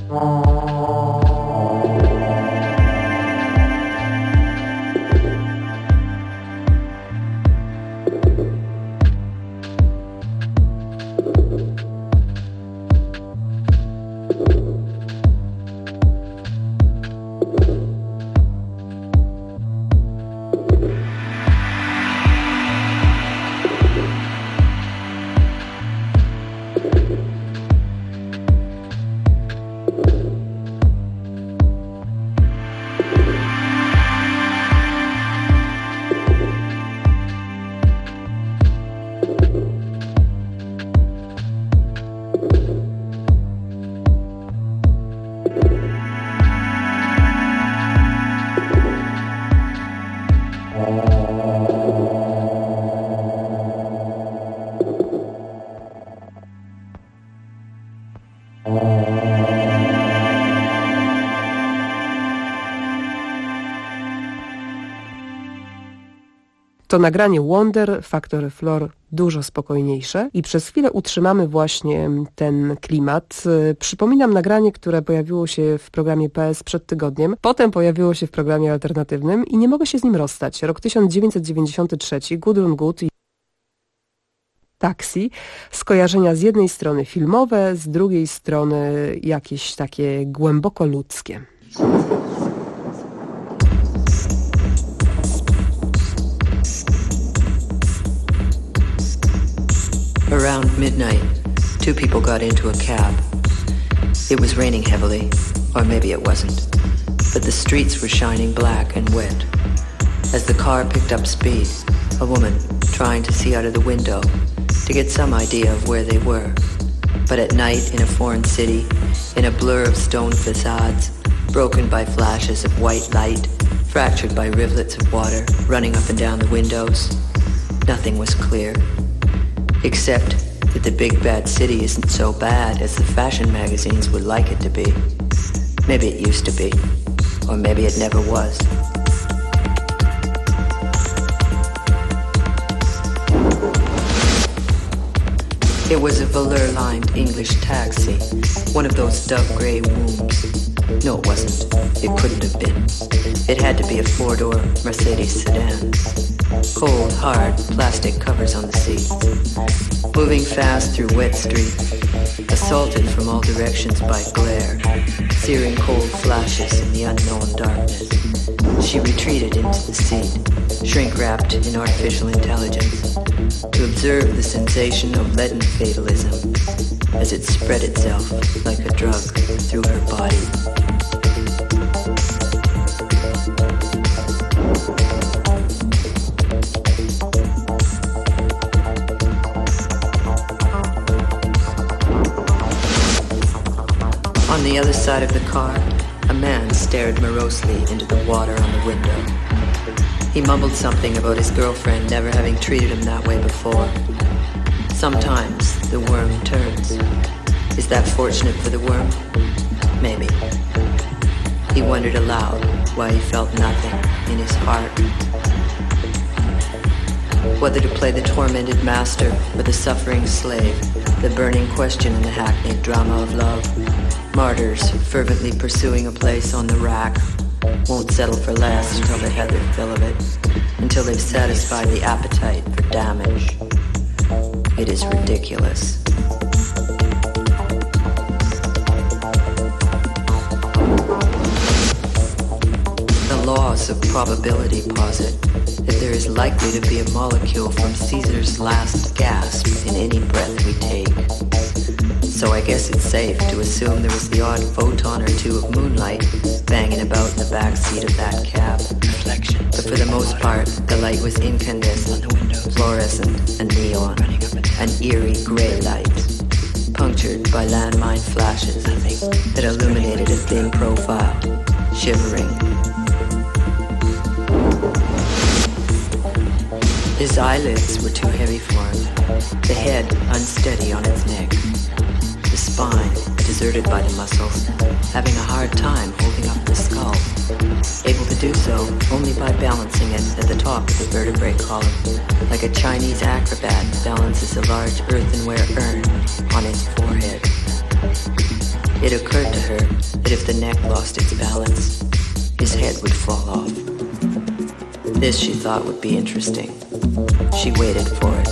To nagranie Wonder, Factory Floor dużo spokojniejsze i przez chwilę utrzymamy właśnie ten klimat. Przypominam nagranie, które pojawiło się w programie PS przed tygodniem, potem pojawiło się w programie alternatywnym i nie mogę się z nim rozstać. Rok 1993, Gudrun Gut i Taxi. Skojarzenia z jednej strony filmowe, z drugiej strony jakieś takie głęboko ludzkie. Around midnight, two people got into a cab. It was raining heavily, or maybe it wasn't, but the streets were shining black and wet. As the car picked up speed, a woman trying to see out of the window to get some idea of where they were. But at night in a foreign city, in a blur of stone facades, broken by flashes of white light, fractured by rivulets of water running up and down the windows, nothing was clear. Except that the big bad city isn't so bad as the fashion magazines would like it to be. Maybe it used to be, or maybe it never was. It was a velour-lined English taxi, one of those dove grey wombs. No, it wasn't. It couldn't have been. It had to be a four-door Mercedes sedan. Cold, hard plastic covers on the seats. Moving fast through wet streets, assaulted from all directions by glare, searing cold flashes in the unknown darkness. She retreated into the seat, shrink-wrapped in artificial intelligence, to observe the sensation of leaden fatalism as it spread itself like a drug through her body. On the other side of the car, a man stared morosely into the water on the window. He mumbled something about his girlfriend never having treated him that way before. Sometimes the worm turns. Is that fortunate for the worm? Maybe. He wondered aloud why he felt nothing in his heart. Whether to play the tormented master or the suffering slave, the burning question in the hackneyed drama of love. Martyrs fervently pursuing a place on the rack won't settle for less until they have their fill of it, until they've satisfied the appetite for damage. It is ridiculous. The laws of probability posit that there is likely to be a molecule from Caesar's last gasp in any breath we take. So I guess it's safe to assume there was the odd photon or two of moonlight banging about in the back seat of that cab. Reflection. But for the most part, the light was incandescent, fluorescent, and neon. An eerie grey light, punctured by landmine flashes that illuminated a thin profile, shivering. His eyelids were too heavy for him, the head unsteady on its neck. The spine, deserted by the muscles, having a hard time holding up the skull, able to do so only by balancing it at the top of the vertebrae column, like a Chinese acrobat balances a large earthenware urn on his forehead. It occurred to her that if the neck lost its balance, his head would fall off. This she thought would be interesting. She waited for it.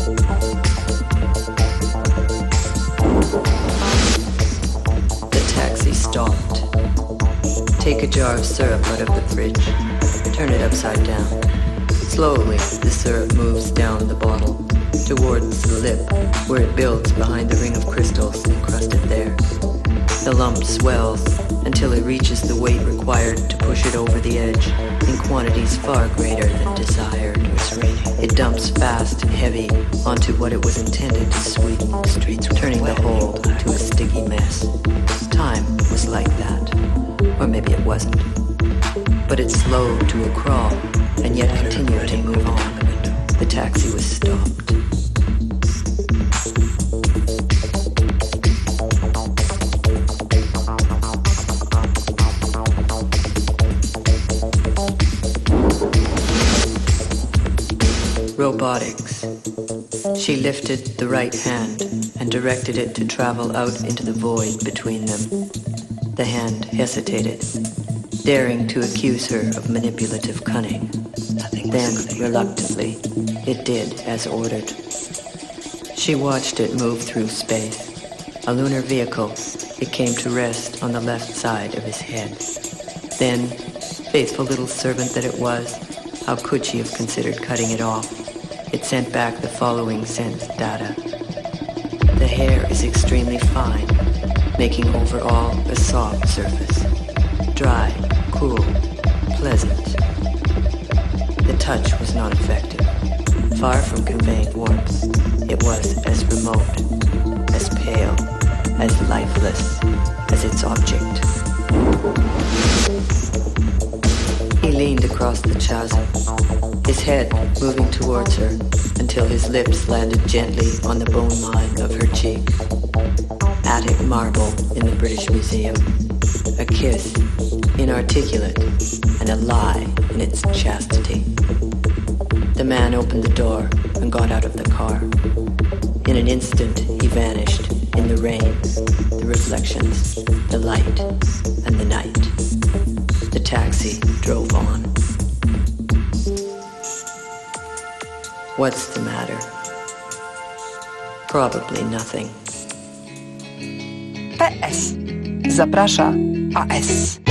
The taxi stopped. Take a jar of syrup out of the fridge. Turn it upside down. Slowly, the syrup moves down the bottle towards the lip, where it builds behind the ring of crystals encrusted there. The lump swells until it reaches the weight required to push it over the edge in quantities far greater than desired was raining. It dumps fast and heavy onto what it was intended to sweeten the streets, turning the whole to a sticky mess. Time was like that. Or maybe it wasn't. But it slowed to a crawl and yet continued to move on. The taxi was stopped. Robotics. She lifted the right hand and directed it to travel out into the void between them. The hand hesitated, daring to accuse her of manipulative cunning. Then, reluctantly, it did as ordered. She watched it move through space. A lunar vehicle, it came to rest on the left side of his head. Then, faithful little servant that it was, how could she have considered cutting it off? It sent back the following sense data. The hair is extremely fine, making overall a soft surface. Dry, cool, pleasant. The touch was not effective. Far from conveying warmth, it was as remote, as pale, as lifeless as its object. He leaned across the chasm, his head moving towards her until his lips landed gently on the bone line of her cheek. Attic marble in the British Museum. A kiss, inarticulate, and a lie in its chastity. The man opened the door and got out of the car. In an instant, he vanished in the rain, the reflections, the light, and the night. The taxi drove on. What's the matter? Probably nothing. PS. Zaprasza AS.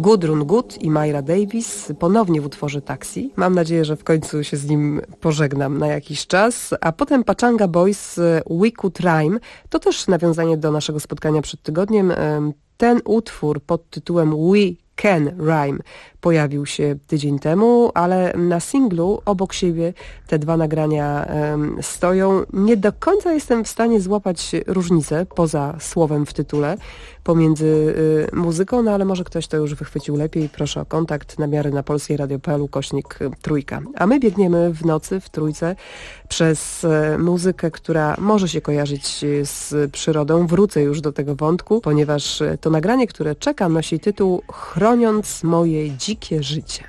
Gudrun Good i Myra Davis ponownie w utworze Taxi. Mam nadzieję, że w końcu się z nim pożegnam na jakiś czas. A potem Pachanga Boys We Could Rhyme. To też nawiązanie do naszego spotkania przed tygodniem. Ten utwór pod tytułem We Can Rhyme pojawił się tydzień temu, ale na singlu obok siebie te dwa nagrania stoją. Nie do końca jestem w stanie złapać różnicę poza słowem w tytule pomiędzy muzyką, no ale może ktoś to już wychwycił lepiej. Proszę o kontakt namiary na polskieradio.pl /3. A my biegniemy w nocy w trójce przez muzykę, która może się kojarzyć z przyrodą. Wrócę już do tego wątku, ponieważ to nagranie, które czeka, nosi tytuł Chroniąc moje dzikie życie.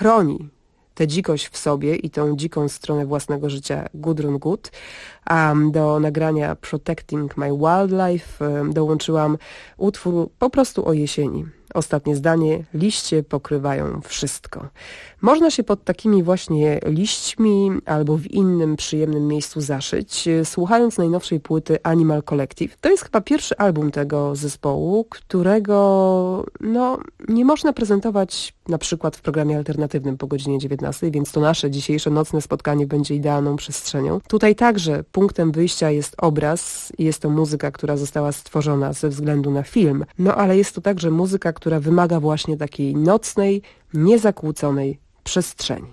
chroni tę dzikość w sobie i tą dziką stronę własnego życia Gudrun Gut, a do nagrania Protecting My Wildlife dołączyłam utwór po prostu o jesieni. Ostatnie zdanie: liście pokrywają wszystko. Można się pod takimi właśnie liśćmi albo w innym przyjemnym miejscu zaszyć, słuchając najnowszej płyty Animal Collective. To jest chyba pierwszy album tego zespołu, którego nie można prezentować na przykład w programie alternatywnym po godzinie 19, więc to nasze dzisiejsze nocne spotkanie będzie idealną przestrzenią. Tutaj także punktem wyjścia jest obraz i jest to muzyka, która została stworzona ze względu na film, ale jest to także muzyka, która wymaga właśnie takiej nocnej, niezakłóconej przestrzeni.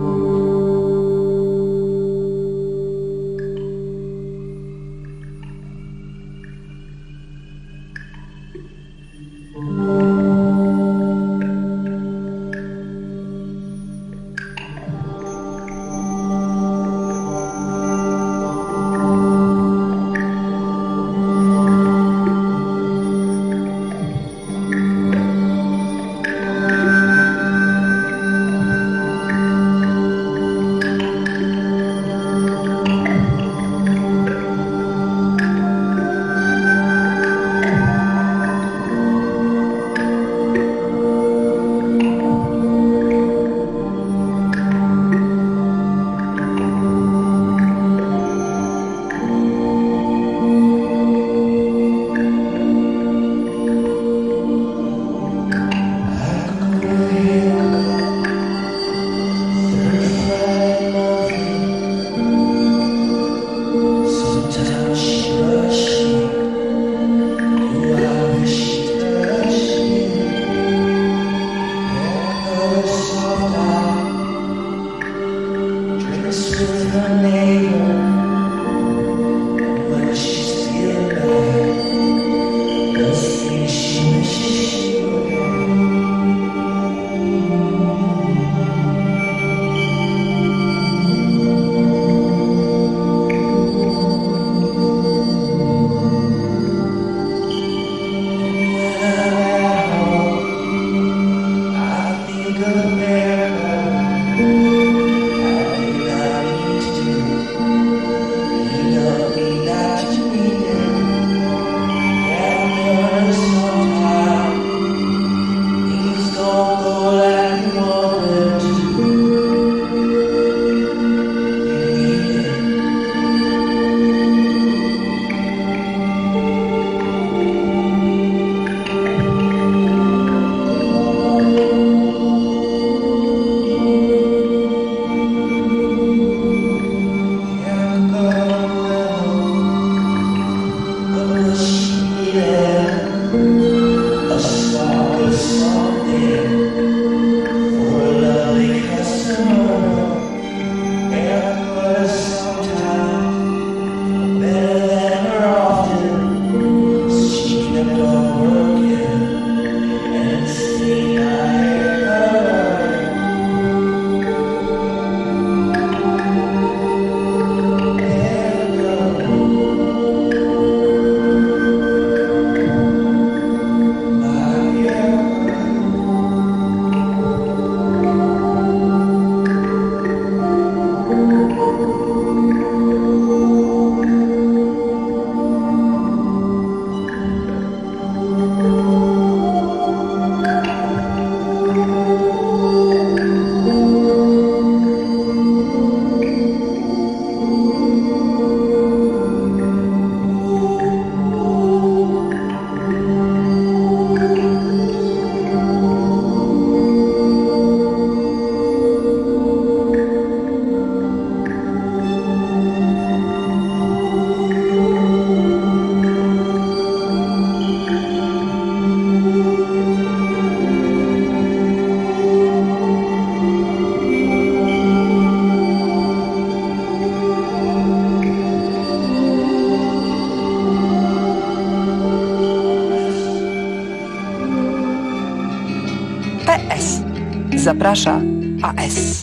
PS. Zaprasza AS.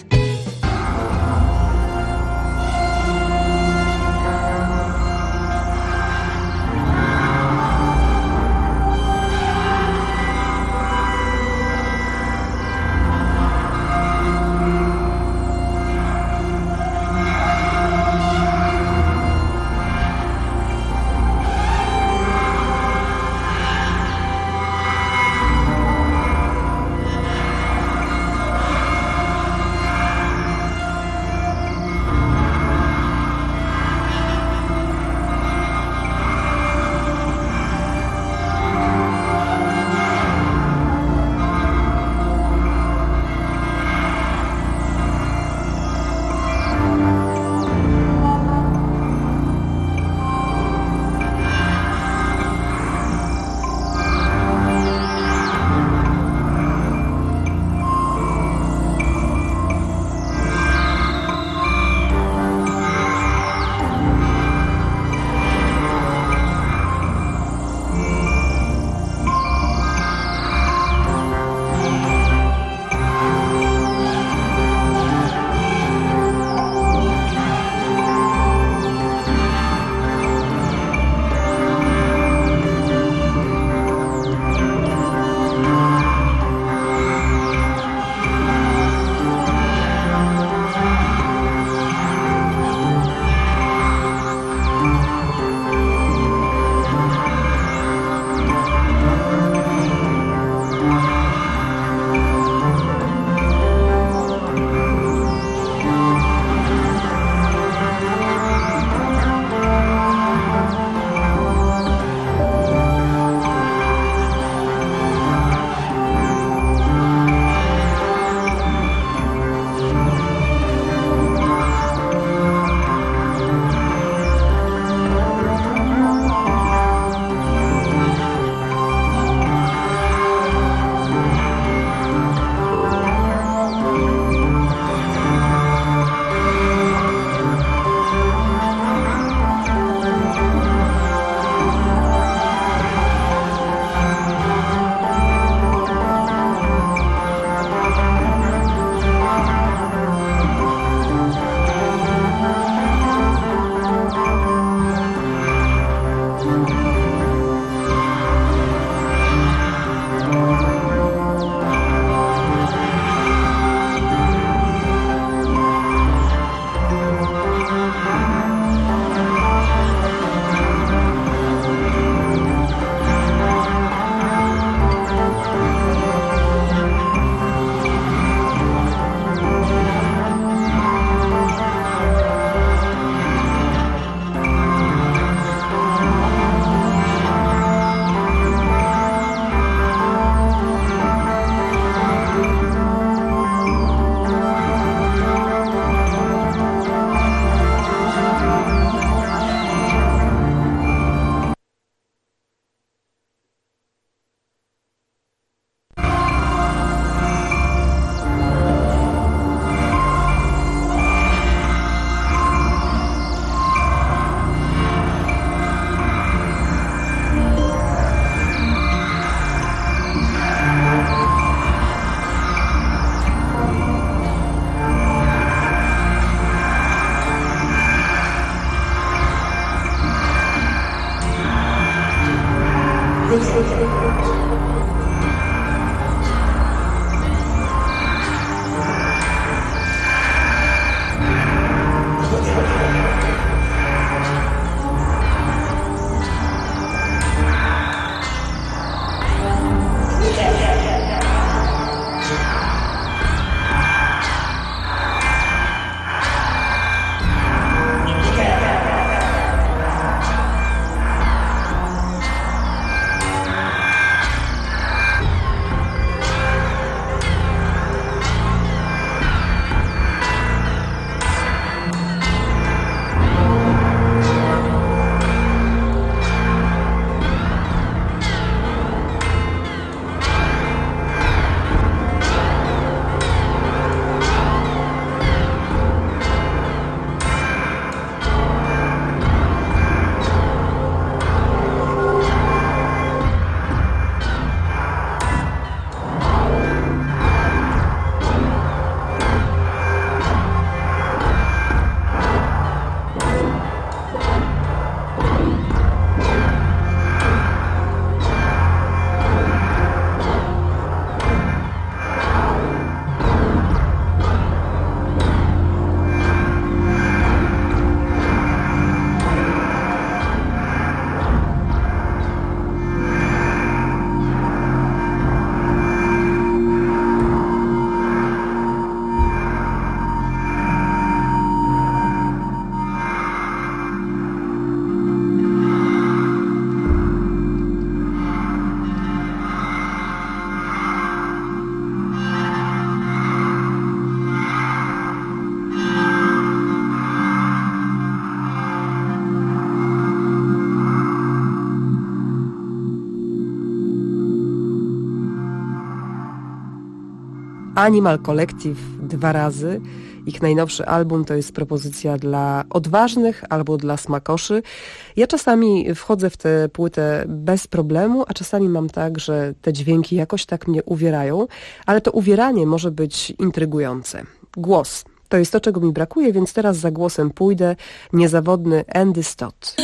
Animal Collective 2 razy. Ich najnowszy album to jest propozycja dla odważnych albo dla smakoszy. Ja czasami wchodzę w tę płytę bez problemu, a czasami mam tak, że te dźwięki jakoś tak mnie uwierają, ale to uwieranie może być intrygujące. Głos. To jest to, czego mi brakuje, więc teraz za głosem pójdę. Niezawodny Andy Stott.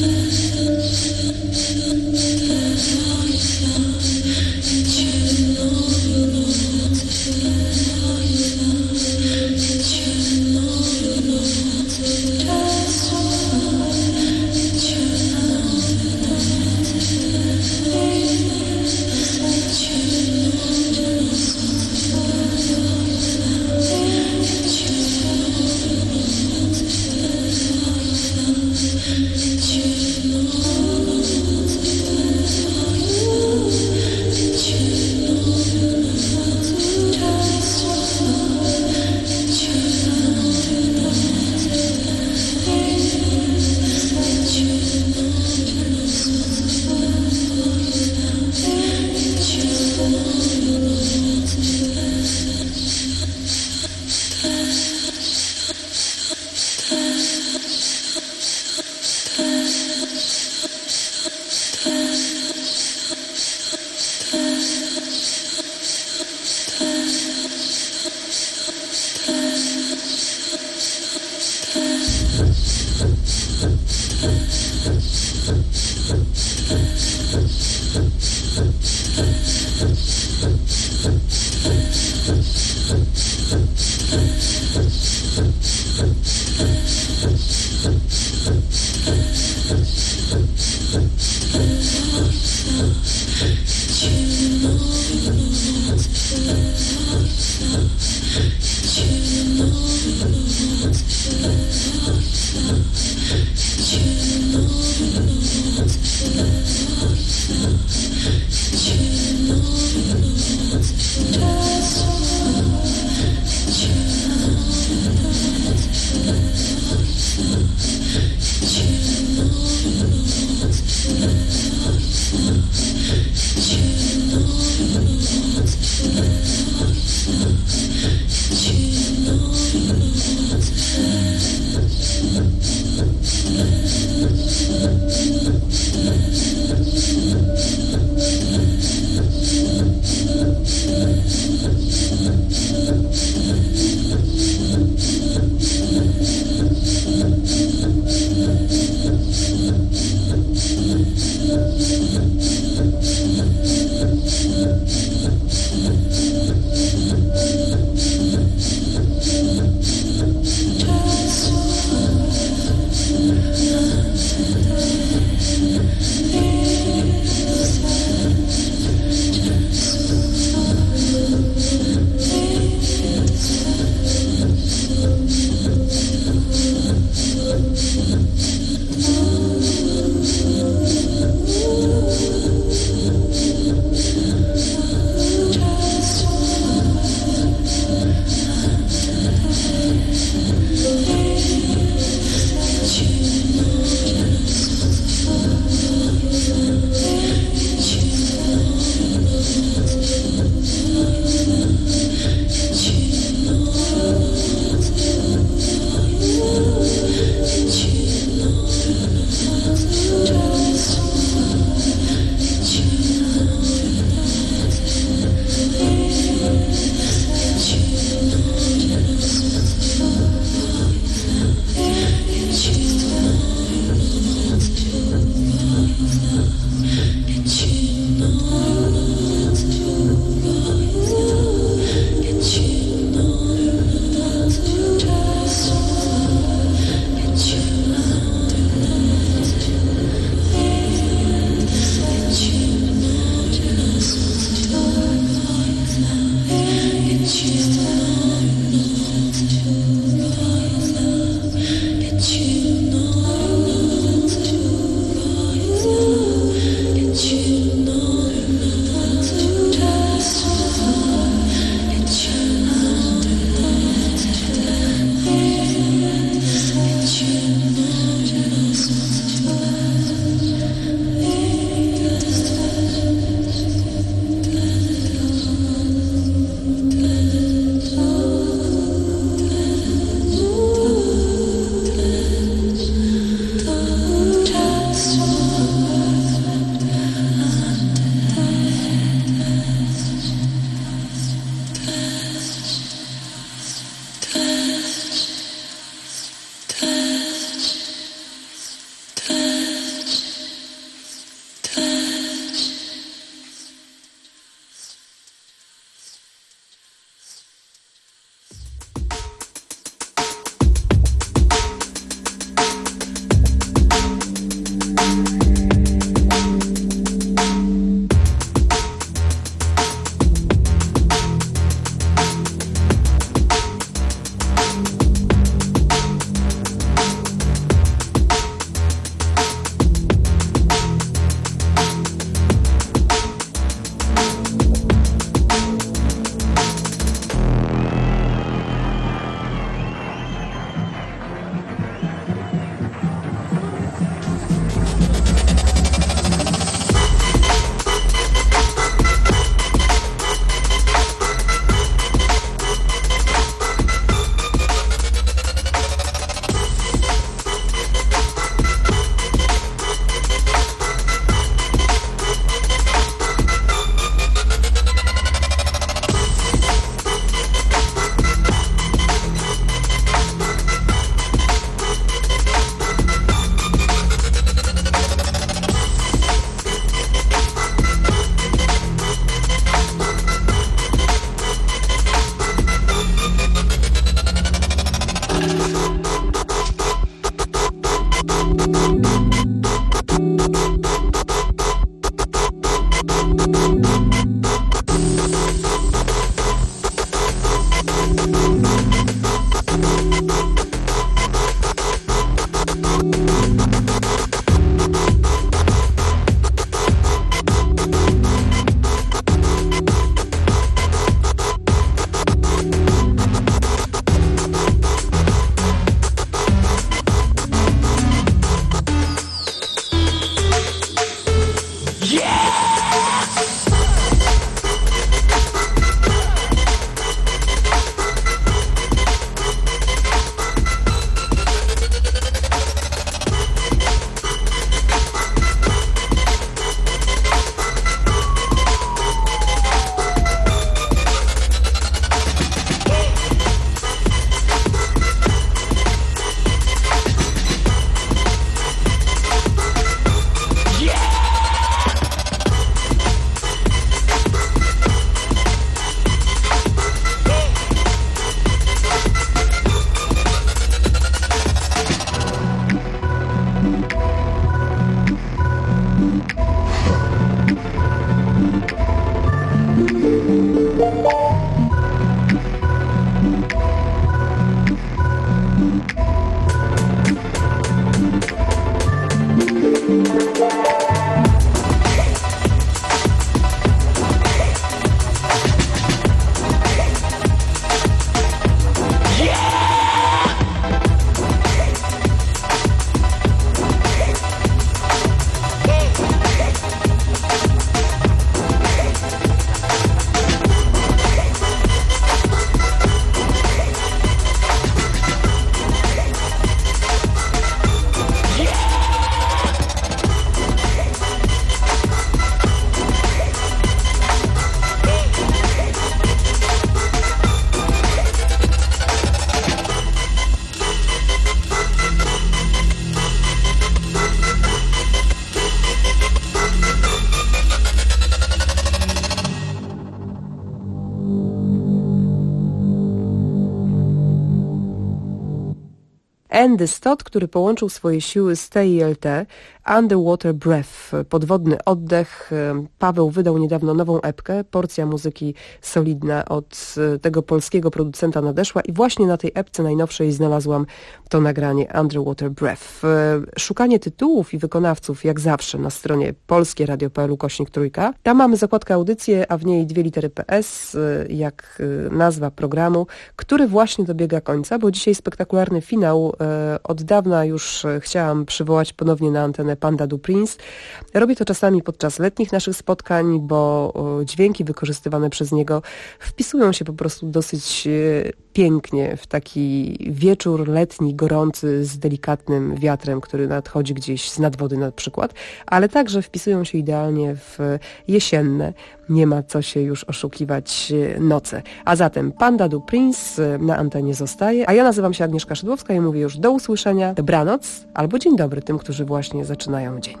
Andy Stott, który połączył swoje siły z TILT, Underwater Breath, podwodny oddech. Paweł wydał niedawno nową epkę, porcja muzyki solidna od tego polskiego producenta nadeszła i właśnie na tej epce najnowszej znalazłam to nagranie Underwater Breath. Szukanie tytułów i wykonawców jak zawsze na stronie polskieradio.pl/3. Tam mamy zakładkę audycje, a w niej 2 litery PS, jak nazwa programu, który właśnie dobiega końca, bo dzisiaj spektakularny finał. Od dawna już chciałam przywołać ponownie na antenę Panda du Prince. Robię to czasami podczas letnich naszych spotkań, bo dźwięki wykorzystywane przez niego wpisują się po prostu dosyć pięknie w taki wieczór letni, gorący, z delikatnym wiatrem, który nadchodzi gdzieś z nadwody na przykład, ale także wpisują się idealnie w jesienne, nie ma co się już oszukiwać, noce. A zatem Panda du Prince na antenie zostaje, a ja nazywam się Agnieszka Szydłowska i mówię już do usłyszenia, dobranoc albo dzień dobry tym, którzy właśnie zaczynają dzień.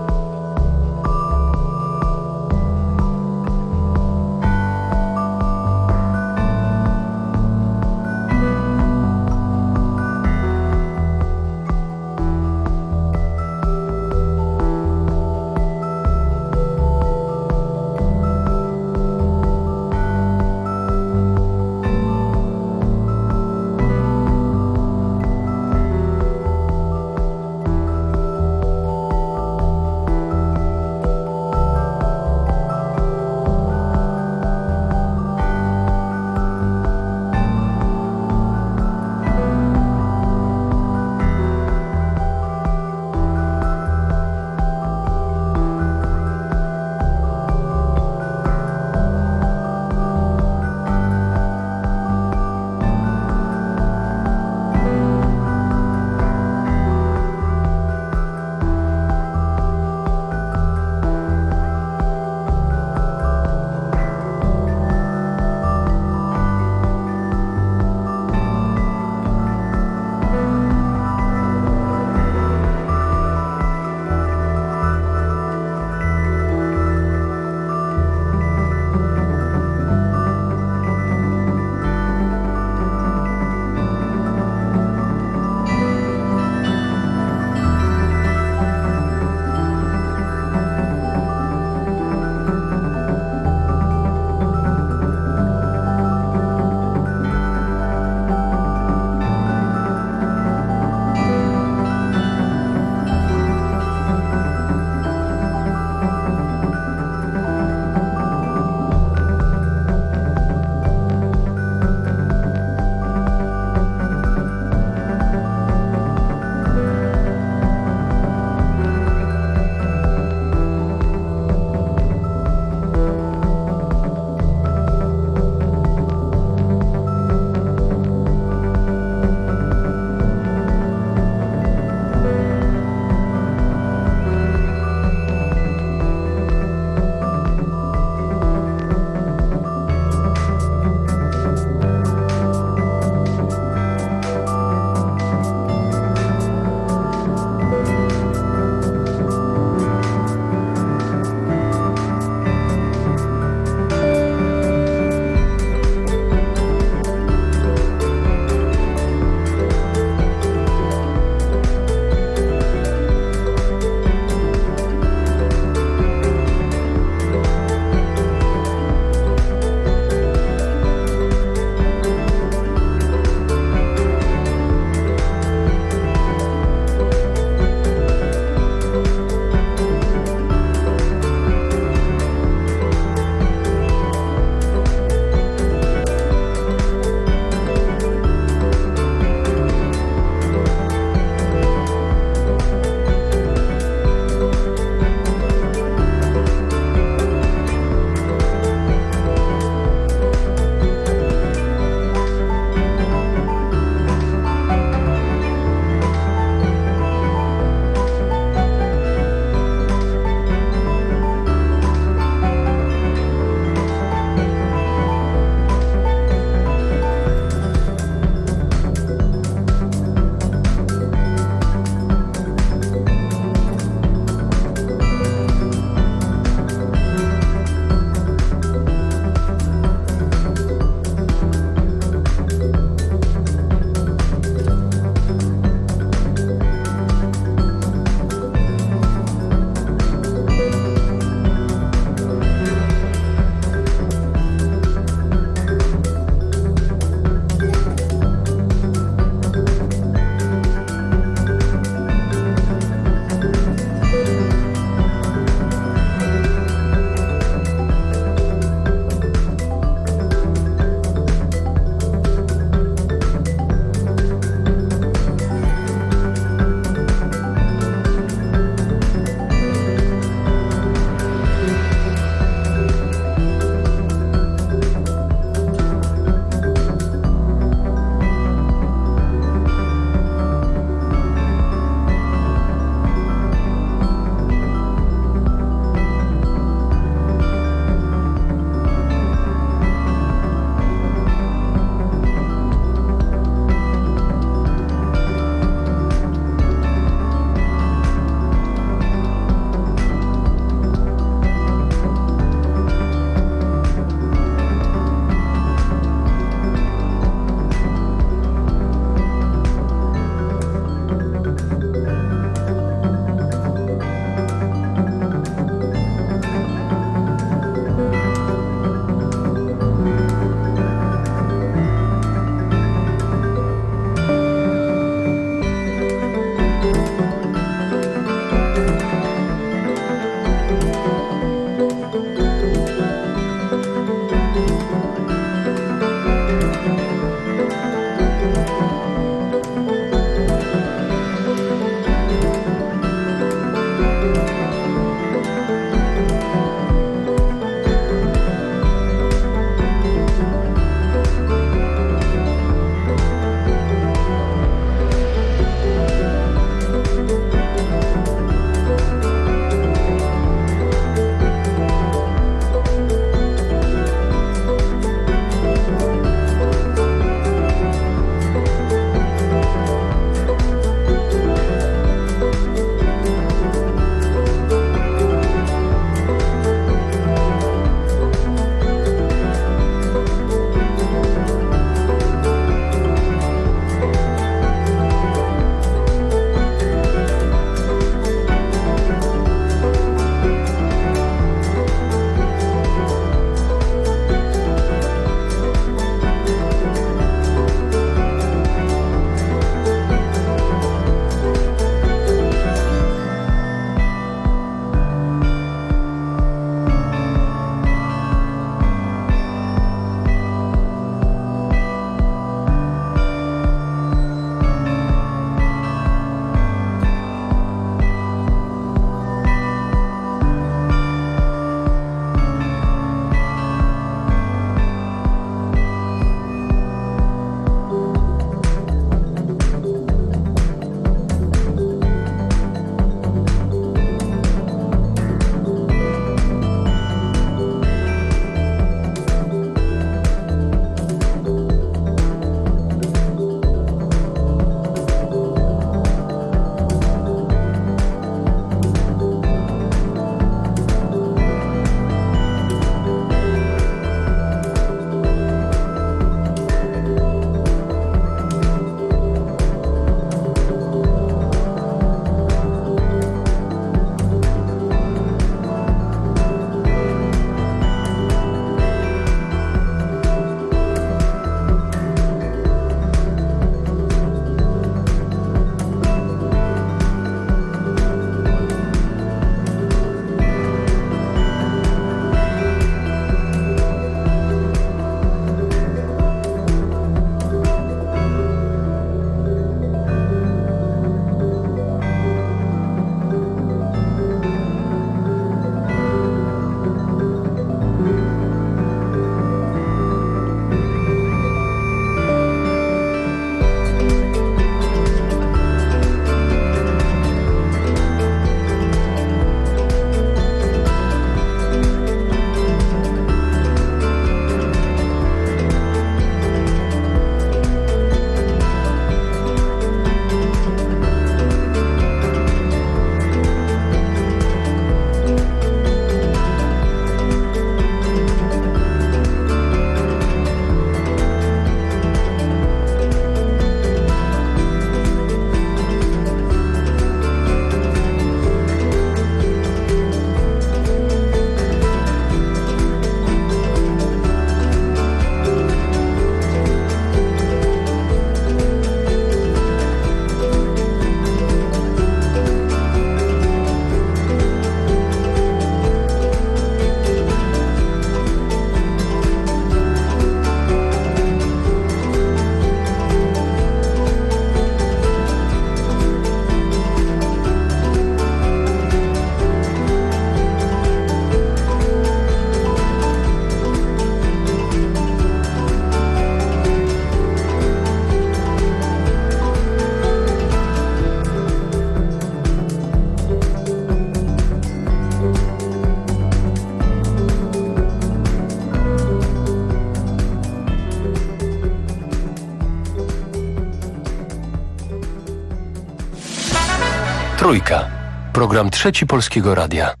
Trójka. Program Trzeci Polskiego Radia.